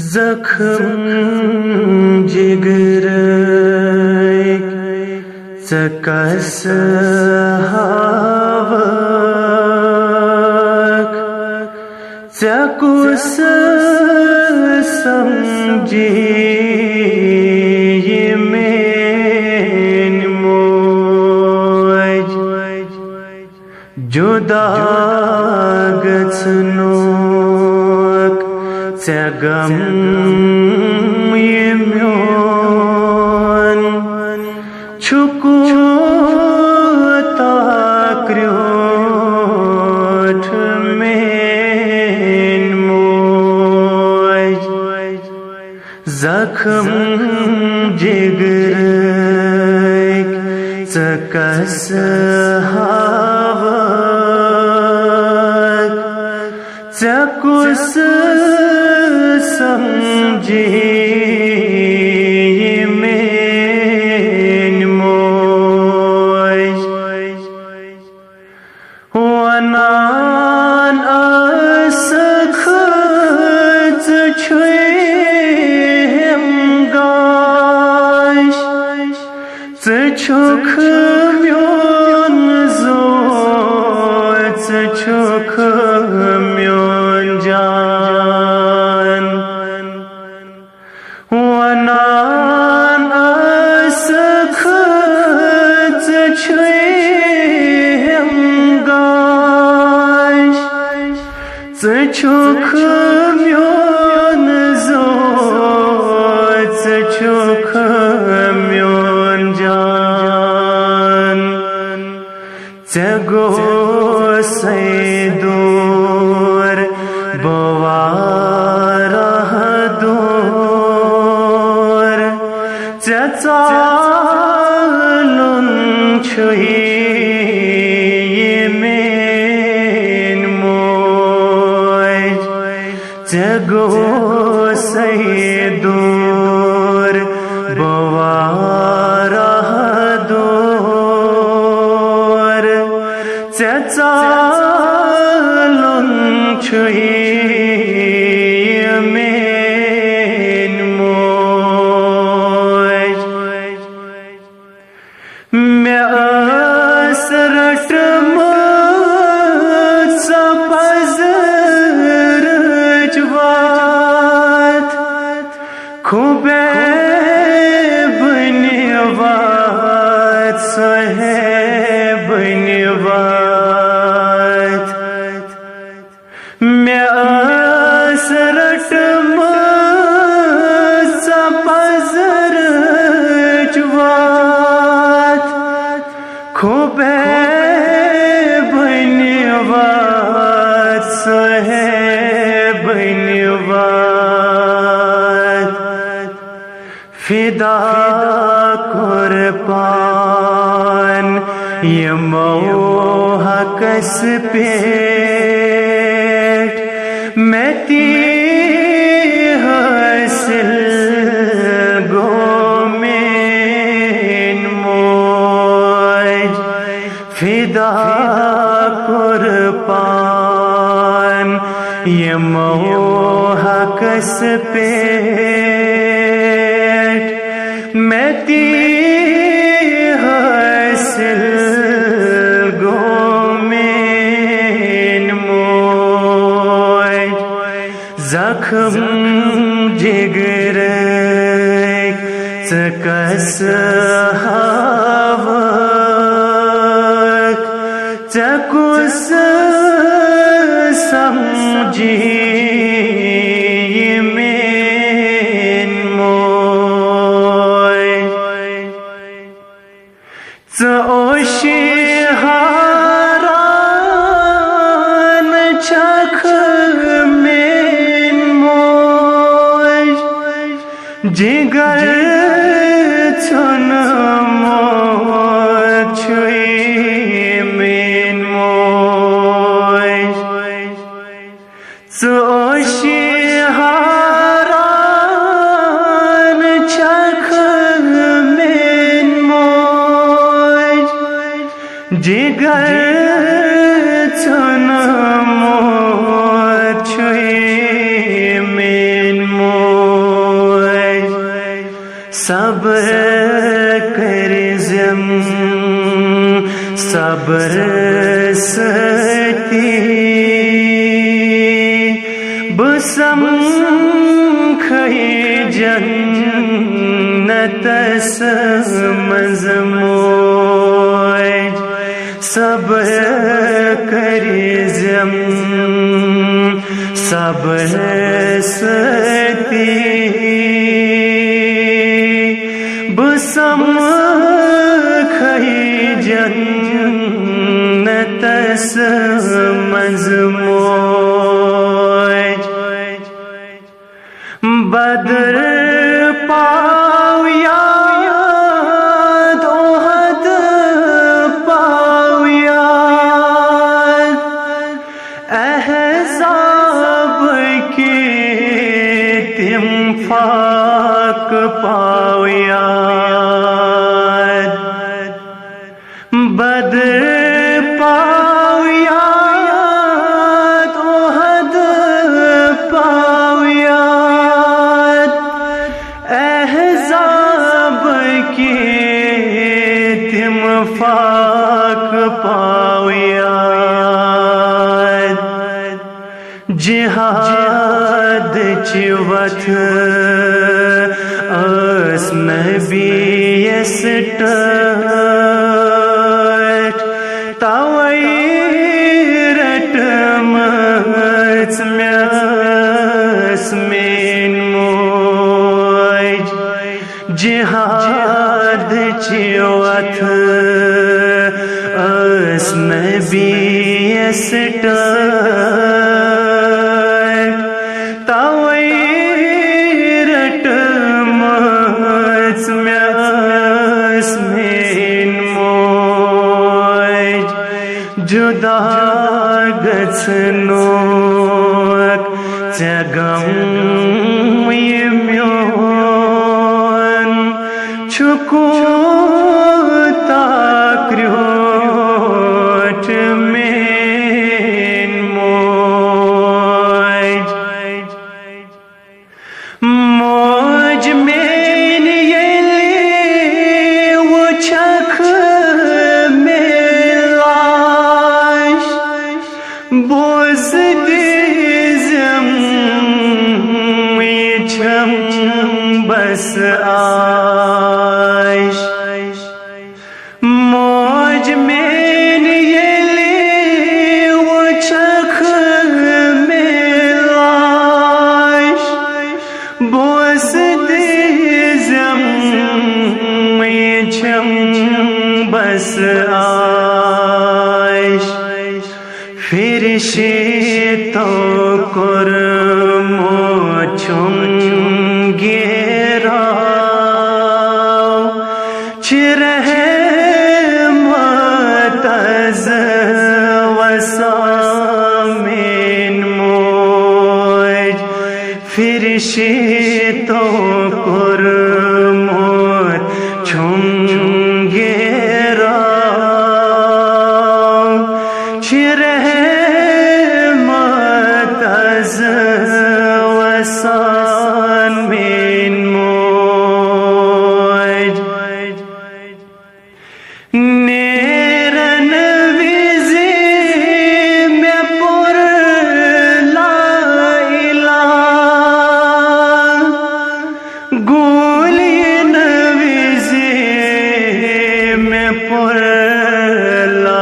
जखम जिगर कस हावक कुस समझी मेन मोज जुदा गछनुक गम म्योन छुकु ताक्रोठ मेन मोज जखम जिगर कस हावक कुस समझी मेन मोज वनान असखत छुम गाश छुख म्योन जोत छुख म्योन जान वनान असखत छुम गाश छुख म्योन जोत छुख म्योन जान गो से दूर बवारा दूर चालुन छुई मेन मोज गो से दूर बवारा दूर चालुन छुई मेन मोज मैं असरट सपजर जवात खूबे बनिवात सहे बनिवात मैं असरट सपजर जवात खूबे बनिवात सहे बनिवात फिदा कुर्बान यमो हकस पेट मैं ती हासिल गो मेन मोज फिदा कुर्बान यमो हकस पेट मैं ती हासिल गो मेन मोज जखम जिगर कस हावक कुस समझी मेन मोज ओशी हारान छख मेन मोज जिगर छुन मोज छुई मेन मोज ओशी हारान छख मेन मोज जिगर छुन मोज छुई मेन मोज सब्र करिजम सब्र सती बसम खई जन्नतस मज़मोज सब्र करिजम सब्र सती बसम खई जन्नतस मज़मोज बदर पाव याद ओहद पाव याद अहज़ाब के तिम फाक पाव याद बदर पाव याद ओहद पाव याद अहज़ाब के तिम फाक पाव याद जिहाद चिवथ अस नबीयस टट तवै रटमच म्यास मेन मोज जिहाद चिवथ अस नबीयस टट तवै रटमच म्यास मेन मोज जुदा गछनोक चगम म्योन छुकू ताक्रोट मेन मोज मोज मेन येली वो छख मेलाश बोझ दिजम छम बस आश मोज मेन येली वो छख मेलाश बोझ दिजम छम बस आश फिर से तो कर मोछुम गेरा चिरहे मतज वसामेन मोज फिर से तो कर मोछुम गेरा चिरहे मतज वसान मेन मोज नेरन विज़े में पुर ला इलाह गोलियन विज़े में पुर ला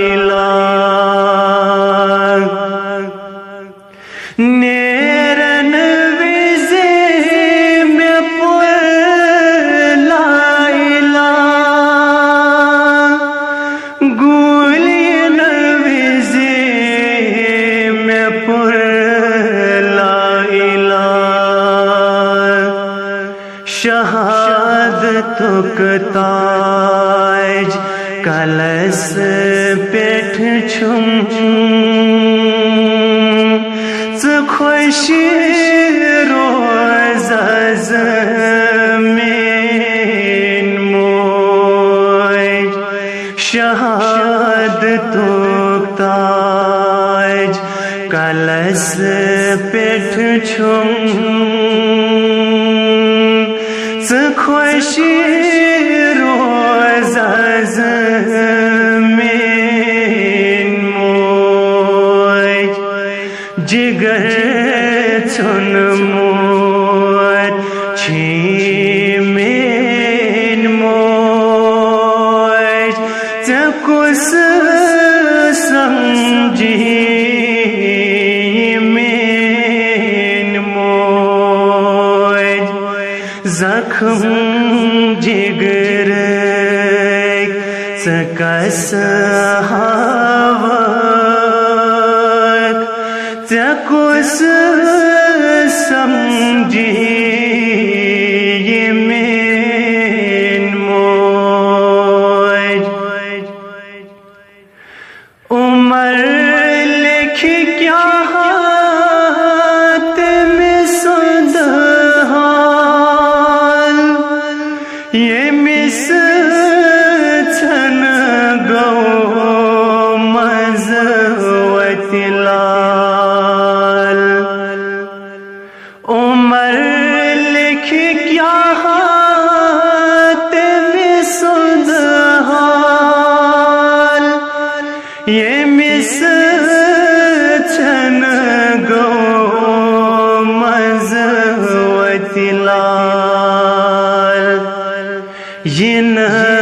इलाह नेरन विज़े में पुर ला इलाह गोलियन विज़े में पुर ला इलाह शहादतुक ताज कलस पेठ छुम खुशी रोज मेन मोज शहादतुक ताज कलस पेठ छुम खुश खुशी रोज ज़मीन मोय जिगर चुन मोय छीमेन मोय कुस समझी जख्म जिगर कस हवक कुस समझी मेन मोय उमर लिख क्या ये मिस छन गो मज़वतिलाल उमर लिख क्या सुदहाल ये मिस छन गो मज़वतिलाल यिन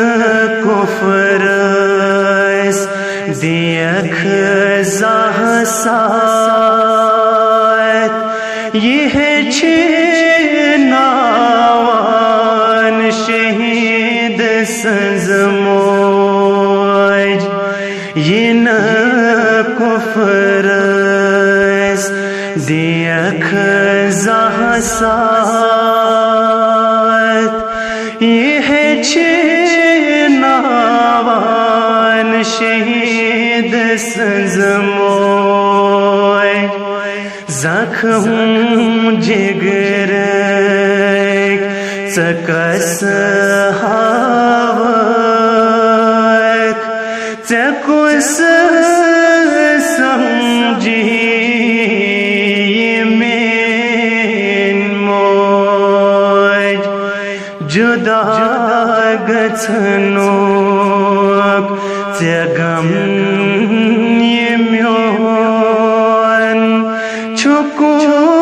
कुफ्रस दियख ज़हसात यह नावान शहीद संजमोज यिन कुफ्रस दियख ज़हसात यह नावान शहीद संजमोय जख्म जिगर कस हवक कुस समझी मेन मोय जुदा गछनोक गम म्योन छुकू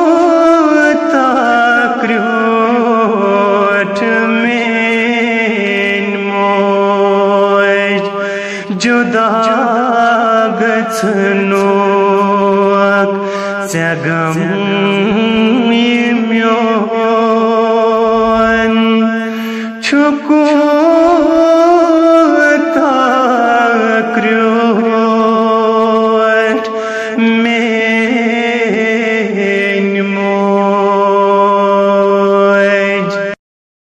ताक्रोट मेन मोय जुदा गछनोक गम म्योन छुकू